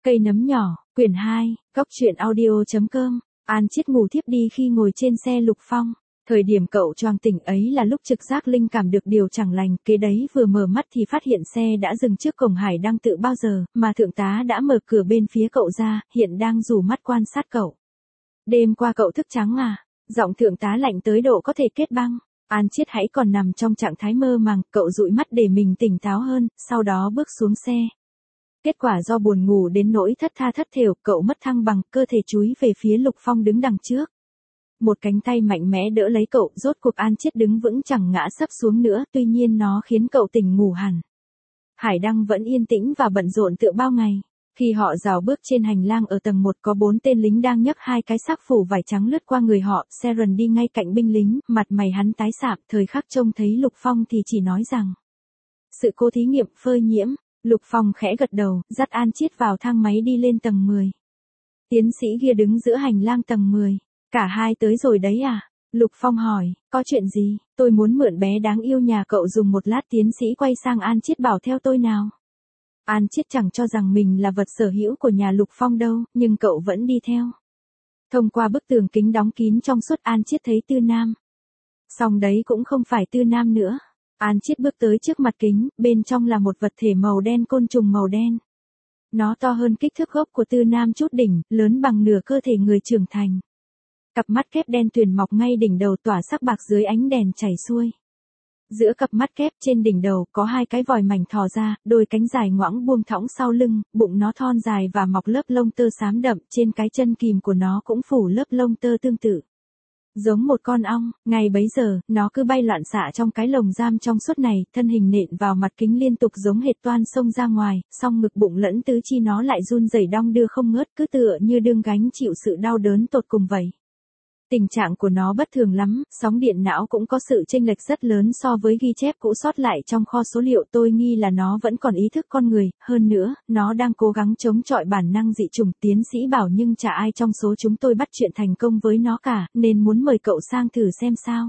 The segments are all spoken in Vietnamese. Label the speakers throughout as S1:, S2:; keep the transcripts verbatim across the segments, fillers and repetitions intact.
S1: Cây nấm nhỏ, quyển hai, góc truyện audio.com. An Chiết ngủ thiếp đi khi ngồi trên xe Lục Phong. Thời điểm cậu choàng tỉnh ấy là lúc trực giác linh cảm được điều chẳng lành, kế đấy vừa mở mắt thì phát hiện xe đã dừng trước cổng Hải Đăng Tự bao giờ, mà thượng tá đã mở cửa bên phía cậu ra, hiện đang rủ mắt quan sát cậu. Đêm qua cậu thức trắng à? Giọng thượng tá lạnh tới độ có thể kết băng. An Chiết hãy còn nằm trong trạng thái mơ màng, cậu dụi mắt để mình tỉnh táo hơn, sau đó bước xuống xe. Kết quả do buồn ngủ đến nỗi thất tha thất thểu, cậu mất thăng bằng, cơ thể chúi về phía Lục Phong đứng đằng trước. Một cánh tay mạnh mẽ đỡ lấy cậu, rốt cuộc An Chiết đứng vững chẳng ngã sấp xuống nữa, tuy nhiên nó khiến cậu tỉnh ngủ hẳn. Hải Đăng vẫn yên tĩnh và bận rộn tựa bao ngày. Khi họ rào bước trên hành lang ở tầng một có bốn tên lính đang nhấc hai cái xác phủ vải trắng lướt qua người họ, Seren đi ngay cạnh binh lính, mặt mày hắn tái sạm, thời khắc trông thấy Lục Phong thì chỉ nói rằng: sự cố thí nghiệm phơi nhiễm. Lục Phong khẽ gật đầu, dắt An Chiết vào thang máy đi lên tầng mười. Tiến sĩ kia đứng giữa hành lang tầng mười. Cả hai tới rồi đấy à? Lục Phong hỏi, có chuyện gì? Tôi muốn mượn bé đáng yêu nhà cậu dùng một lát. Tiến sĩ quay sang An Chiết bảo theo tôi nào. An Chiết chẳng cho rằng mình là vật sở hữu của nhà Lục Phong đâu, nhưng cậu vẫn đi theo. Thông qua bức tường kính đóng kín trong suốt, An Chiết thấy Tư Nam. Song đấy cũng không phải Tư Nam nữa. An Chiết bước tới trước mặt kính, bên trong là một vật thể màu đen, côn trùng màu đen. Nó to hơn kích thước gốc của Tư Nam chút đỉnh, lớn bằng nửa cơ thể người trưởng thành. Cặp mắt kép đen tuyền mọc ngay đỉnh đầu, tỏa sắc bạc dưới ánh đèn chảy xuôi. Giữa cặp mắt kép trên đỉnh đầu có hai cái vòi mảnh thò ra, đôi cánh dài ngoãng buông thõng sau lưng, bụng nó thon dài và mọc lớp lông tơ xám đậm, trên cái chân kìm của nó cũng phủ lớp lông tơ tương tự. Giống một con ong, ngày bấy giờ, nó cứ bay loạn xạ trong cái lồng giam trong suốt này, thân hình nện vào mặt kính liên tục giống hệt toan xông ra ngoài, song ngực bụng lẫn tứ chi nó lại run rẩy đong đưa không ngớt, cứ tựa như đương gánh chịu sự đau đớn tột cùng vậy. Tình trạng của nó bất thường lắm, sóng điện não cũng có sự chênh lệch rất lớn so với ghi chép cũ sót lại trong kho số liệu. Tôi nghi là nó vẫn còn ý thức con người, hơn nữa, nó đang cố gắng chống chọi bản năng dị chủng. Tiến sĩ bảo nhưng chả ai trong số chúng tôi bắt chuyện thành công với nó cả, nên muốn mời cậu sang thử xem sao.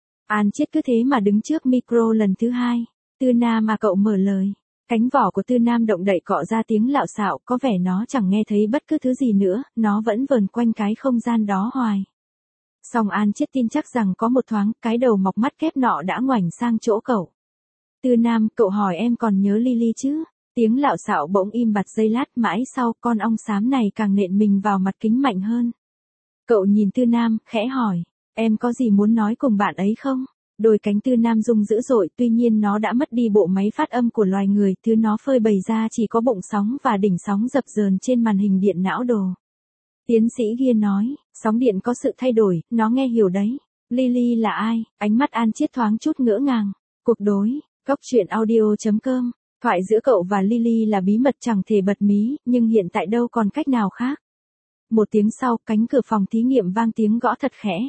S1: An Chiết cứ thế mà đứng trước micro lần thứ hai. Tư Nam mà cậu mở lời. Cánh vỏ của Tư Nam động đậy cọ ra tiếng lạo xạo, có vẻ nó chẳng nghe thấy bất cứ thứ gì nữa, nó vẫn vờn quanh cái không gian đó hoài. Song An Chiết tin chắc rằng có một thoáng, cái đầu mọc mắt kép nọ đã ngoảnh sang chỗ cậu. Tư Nam, cậu hỏi em còn nhớ Lily chứ? Tiếng lạo xạo bỗng im bặt giây lát, mãi sau, con ong xám này càng nện mình vào mặt kính mạnh hơn. Cậu nhìn Tư Nam, khẽ hỏi, em có gì muốn nói cùng bạn ấy không? Đôi cánh Tư Nam rung dữ dội, tuy nhiên nó đã mất đi bộ máy phát âm của loài người, thứ nó phơi bày ra chỉ có bụng sóng và đỉnh sóng dập dờn trên màn hình điện não đồ. Tiến sĩ kia nói, sóng điện có sự thay đổi, nó nghe hiểu đấy. Lily là ai? Ánh mắt An Chiết thoáng chút ngỡ ngàng. Cuộc đối, góc truyện audio.com. Thoại giữa cậu và Lily là bí mật chẳng thể bật mí, nhưng hiện tại đâu còn cách nào khác. Một tiếng sau, cánh cửa phòng thí nghiệm vang tiếng gõ thật khẽ.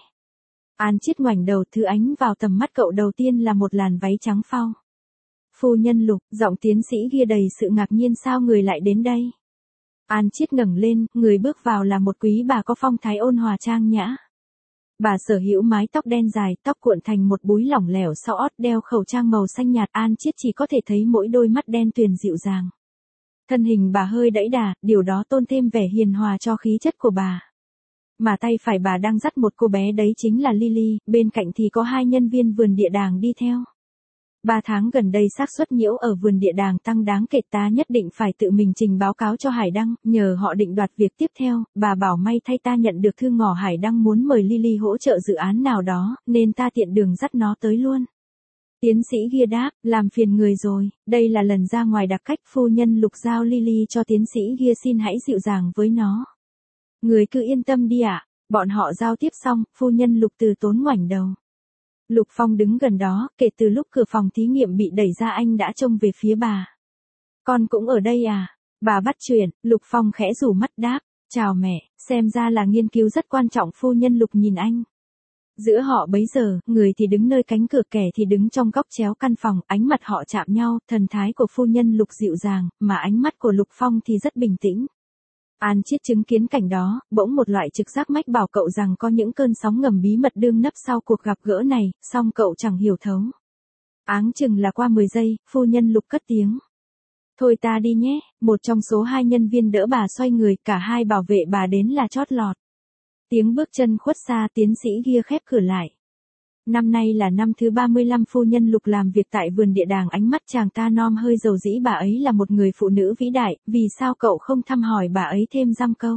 S1: An Chiết ngoảnh đầu, thứ ánh vào tầm mắt cậu đầu tiên là một làn váy trắng phau. Phu nhân Lục, giọng tiến sĩ kia đầy sự ngạc nhiên, sao người lại đến đây? An Chiết ngẩng lên, người bước vào là một quý bà có phong thái ôn hòa trang nhã. Bà sở hữu mái tóc đen dài, tóc cuộn thành một búi lỏng lẻo sau ót, đeo khẩu trang màu xanh nhạt. An Chiết chỉ có thể thấy mỗi đôi mắt đen tuyền dịu dàng. Thân hình bà hơi đẫy đà, điều đó tôn thêm vẻ hiền hòa cho khí chất của bà. Mà tay phải bà đang dắt một cô bé, đấy chính là Lily, bên cạnh thì có hai nhân viên vườn địa đàng đi theo. Ba tháng gần đây xác suất nhiễu ở vườn địa đàng tăng đáng kể, ta nhất định phải tự mình trình báo cáo cho Hải Đăng, nhờ họ định đoạt việc tiếp theo. Bà bảo may thay ta nhận được thư ngỏ Hải Đăng muốn mời Lily hỗ trợ dự án nào đó, nên ta tiện đường dắt nó tới luôn. Tiến sĩ kia đáp, làm phiền người rồi, đây là lần ra ngoài đặc cách. Phu nhân Lục giao Lily cho tiến sĩ kia, xin hãy dịu dàng với nó. Người cứ yên tâm đi ạ. Bọn họ giao tiếp xong, phu nhân Lục từ tốn ngoảnh đầu. Lục Phong đứng gần đó, kể từ lúc cửa phòng thí nghiệm bị đẩy ra anh đã trông về phía bà. Con cũng ở đây à? Bà bắt chuyện. Lục Phong khẽ rủ mắt đáp, chào mẹ, xem ra là nghiên cứu rất quan trọng. Phu nhân Lục nhìn anh. Giữa họ bấy giờ, người thì đứng nơi cánh cửa, kẻ thì đứng trong góc chéo căn phòng, ánh mặt họ chạm nhau, thần thái của phu nhân Lục dịu dàng, mà ánh mắt của Lục Phong thì rất bình tĩnh. An Chiết chứng kiến cảnh đó, bỗng một loại trực giác mách bảo cậu rằng có những cơn sóng ngầm bí mật đương nấp sau cuộc gặp gỡ này, song cậu chẳng hiểu thấu. Áng chừng là qua mười giây, phu nhân Lục cất tiếng. Thôi ta đi nhé, một trong số hai nhân viên đỡ bà xoay người, cả hai bảo vệ bà đến là chót lọt. Tiếng bước chân khuất xa, tiến sĩ kia khép cửa lại. Năm nay là năm thứ ba mươi lăm phu nhân Lục làm việc tại vườn địa đàng, ánh mắt chàng ta nom hơi dầu dĩ, bà ấy là một người phụ nữ vĩ đại, vì sao cậu không thăm hỏi bà ấy thêm dăm câu?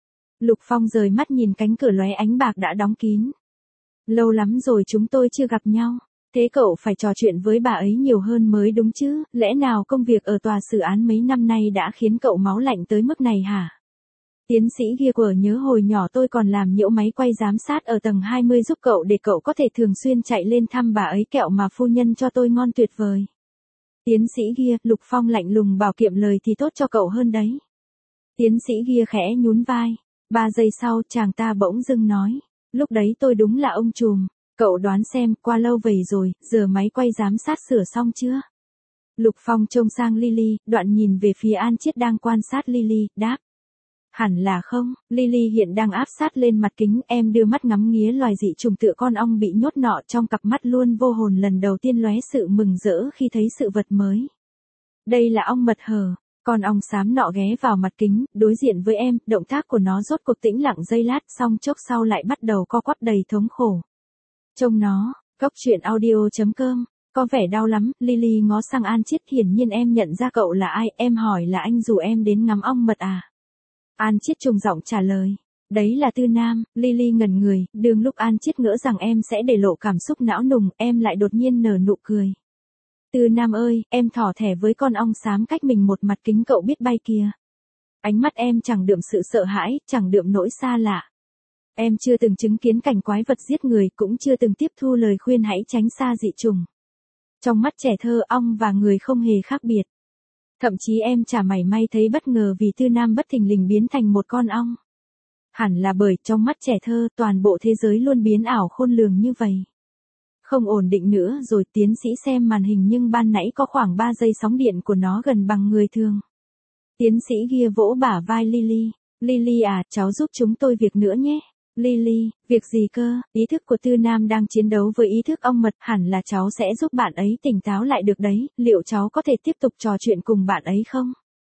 S1: Lục Phong rời mắt nhìn cánh cửa lóe ánh bạc đã đóng kín. Lâu lắm rồi chúng tôi chưa gặp nhau, thế cậu phải trò chuyện với bà ấy nhiều hơn mới đúng chứ, lẽ nào công việc ở tòa xử án mấy năm nay đã khiến cậu máu lạnh tới mức này hả? Tiến sĩ kia quở nhớ hồi nhỏ tôi còn làm nhiễu máy quay giám sát ở tầng hai mươi giúp cậu để cậu có thể thường xuyên chạy lên thăm bà ấy, kẹo mà phu nhân cho tôi ngon tuyệt vời. Tiến sĩ kia, Lục Phong lạnh lùng bảo kiệm lời thì tốt cho cậu hơn đấy. Tiến sĩ kia khẽ nhún vai. Ba giây sau chàng ta bỗng dưng nói. Lúc đấy tôi đúng là ông trùm. Cậu đoán xem, qua lâu vậy rồi, giờ máy quay giám sát sửa xong chưa? Lục Phong trông sang Lily, đoạn nhìn về phía An Chiết đang quan sát Lily, đáp. Hẳn là không, Lily hiện đang áp sát lên mặt kính, em đưa mắt ngắm nghía loài dị trùng tựa con ong bị nhốt nọ, trong cặp mắt luôn vô hồn lần đầu tiên lóe sự mừng rỡ khi thấy sự vật mới. Đây là ong mật hờ, con ong xám nọ ghé vào mặt kính, đối diện với em, động tác của nó rốt cuộc tĩnh lặng giây lát, xong chốc sau lại bắt đầu co quắp đầy thống khổ. Trông nó, Cốc Truyện Audio chấm com, có vẻ đau lắm. Lily ngó sang An Chiết, hiển nhiên em nhận ra cậu là ai, em hỏi là anh rủ em đến ngắm ong mật à? An Chiết trùng giọng trả lời. Đấy là Tư Nam. Lily ngẩn người, đường lúc An Chiết ngỡ rằng em sẽ để lộ cảm xúc não nùng, em lại đột nhiên nở nụ cười. Tư Nam ơi, em thỏ thẻ với con ong xám cách mình một mặt kính cậu biết bay kìa. Ánh mắt em chẳng đượm sự sợ hãi, chẳng đượm nỗi xa lạ. Em chưa từng chứng kiến cảnh quái vật giết người, cũng chưa từng tiếp thu lời khuyên hãy tránh xa dị trùng. Trong mắt trẻ thơ, ong và người không hề khác biệt. Thậm chí em chả mảy may thấy bất ngờ vì Tư Nam bất thình lình biến thành một con ong. Hẳn là bởi trong mắt trẻ thơ, toàn bộ thế giới luôn biến ảo khôn lường như vậy. Không ổn định nữa rồi, tiến sĩ xem màn hình nhưng ban nãy có khoảng ba giây sóng điện của nó gần bằng người thường. Tiến sĩ kia vỗ bả vai Lily. Lily à, cháu giúp chúng tôi việc nữa nhé. Lily, việc gì cơ? Ý thức của Tư Nam đang chiến đấu với ý thức ong mật, hẳn là cháu sẽ giúp bạn ấy tỉnh táo lại được đấy, liệu cháu có thể tiếp tục trò chuyện cùng bạn ấy không?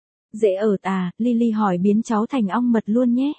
S1: Dễ ở à, Lily hỏi biến cháu thành ong mật luôn nhé.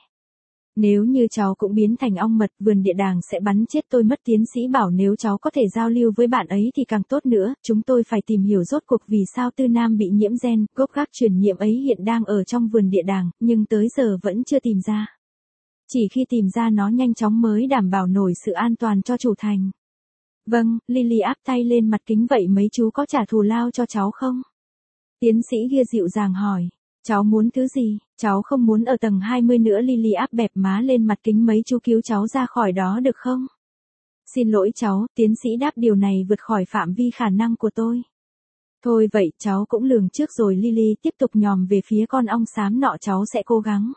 S1: Nếu như cháu cũng biến thành ong mật, vườn địa đàng sẽ bắn chết tôi mất. Tiến sĩ bảo nếu cháu có thể giao lưu với bạn ấy thì càng tốt nữa, chúng tôi phải tìm hiểu rốt cuộc vì sao Tư Nam bị nhiễm gen, gốc gác truyền nhiễm ấy hiện đang ở trong vườn địa đàng, nhưng tới giờ vẫn chưa tìm ra. Chỉ khi tìm ra nó nhanh chóng mới đảm bảo nổi sự an toàn cho chủ thành. Vâng, Lily áp tay lên mặt kính, vậy mấy chú có trả thù lao cho cháu không? Tiến sĩ kia dịu dàng hỏi. Cháu muốn thứ gì? Cháu không muốn ở tầng hai mươi nữa. Lily áp bẹp má lên mặt kính, mấy chú cứu cháu ra khỏi đó được không? Xin lỗi cháu, tiến sĩ đáp, điều này vượt khỏi phạm vi khả năng của tôi. Thôi vậy, cháu cũng lường trước rồi. Lily tiếp tục nhòm về phía con ong xám nọ, cháu sẽ cố gắng.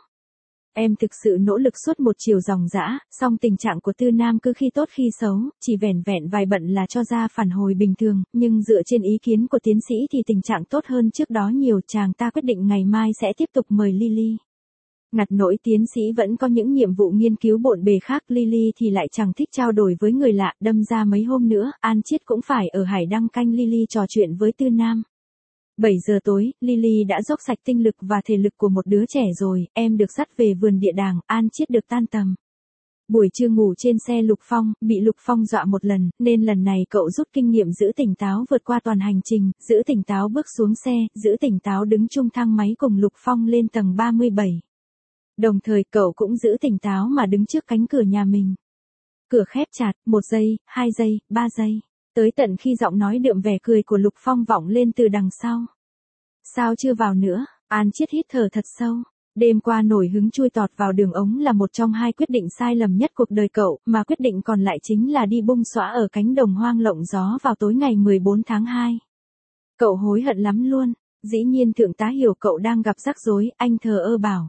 S1: Em thực sự nỗ lực suốt một chiều dòng dã, song tình trạng của Tư Nam cứ khi tốt khi xấu, chỉ vẻn vẹn vài bận là cho ra phản hồi bình thường, nhưng dựa trên ý kiến của tiến sĩ thì tình trạng tốt hơn trước đó nhiều. Chàng ta quyết định ngày mai sẽ tiếp tục mời Lily. Ngặt nỗi tiến sĩ vẫn có những nhiệm vụ nghiên cứu bộn bề khác, Lily thì lại chẳng thích trao đổi với người lạ, đâm ra mấy hôm nữa, An Chiết cũng phải ở Hải Đăng canh Lily trò chuyện với Tư Nam. bảy giờ tối, Lily đã dốc sạch tinh lực và thể lực của một đứa trẻ rồi, em được dắt về vườn địa đàng, An Chiết được tan tầm. Buổi trưa ngủ trên xe Lục Phong, bị Lục Phong dọa một lần, nên lần này cậu rút kinh nghiệm giữ tỉnh táo vượt qua toàn hành trình, giữ tỉnh táo bước xuống xe, giữ tỉnh táo đứng chung thang máy cùng Lục Phong lên tầng ba mươi bảy. Đồng thời cậu cũng giữ tỉnh táo mà đứng trước cánh cửa nhà mình. Cửa khép chặt, một giây, hai giây, ba giây. Tới tận khi giọng nói đượm vẻ cười của Lục Phong vọng lên từ đằng sau. Sao chưa vào nữa? An Chiết hít thở thật sâu. Đêm qua nổi hứng chui tọt vào đường ống là một trong hai quyết định sai lầm nhất cuộc đời cậu, mà quyết định còn lại chính là đi bung xõa ở cánh đồng hoang lộng gió vào tối ngày mười bốn tháng hai. Cậu hối hận lắm luôn. Dĩ nhiên thượng tá hiểu cậu đang gặp rắc rối, anh thờ ơ bảo.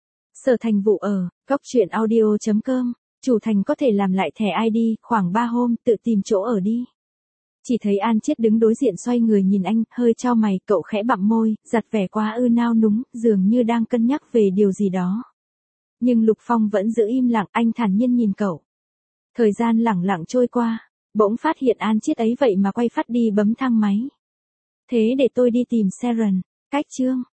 S1: Sở Thành vụ ở, Cốc Truyện Audio chấm com, chủ thành có thể làm lại thẻ i đê, khoảng ba hôm, tự tìm chỗ ở đi. Chỉ thấy An Chiết đứng đối diện xoay người nhìn anh, hơi chau mày, cậu khẽ bặm môi, giặt vẻ quá ư nao núng, dường như đang cân nhắc về điều gì đó. Nhưng Lục Phong vẫn giữ im lặng, anh thản nhiên nhìn cậu. Thời gian lẳng lặng trôi qua, bỗng phát hiện An Chiết ấy vậy mà quay phát đi bấm thang máy. Thế để tôi đi tìm Sharon. Cách chương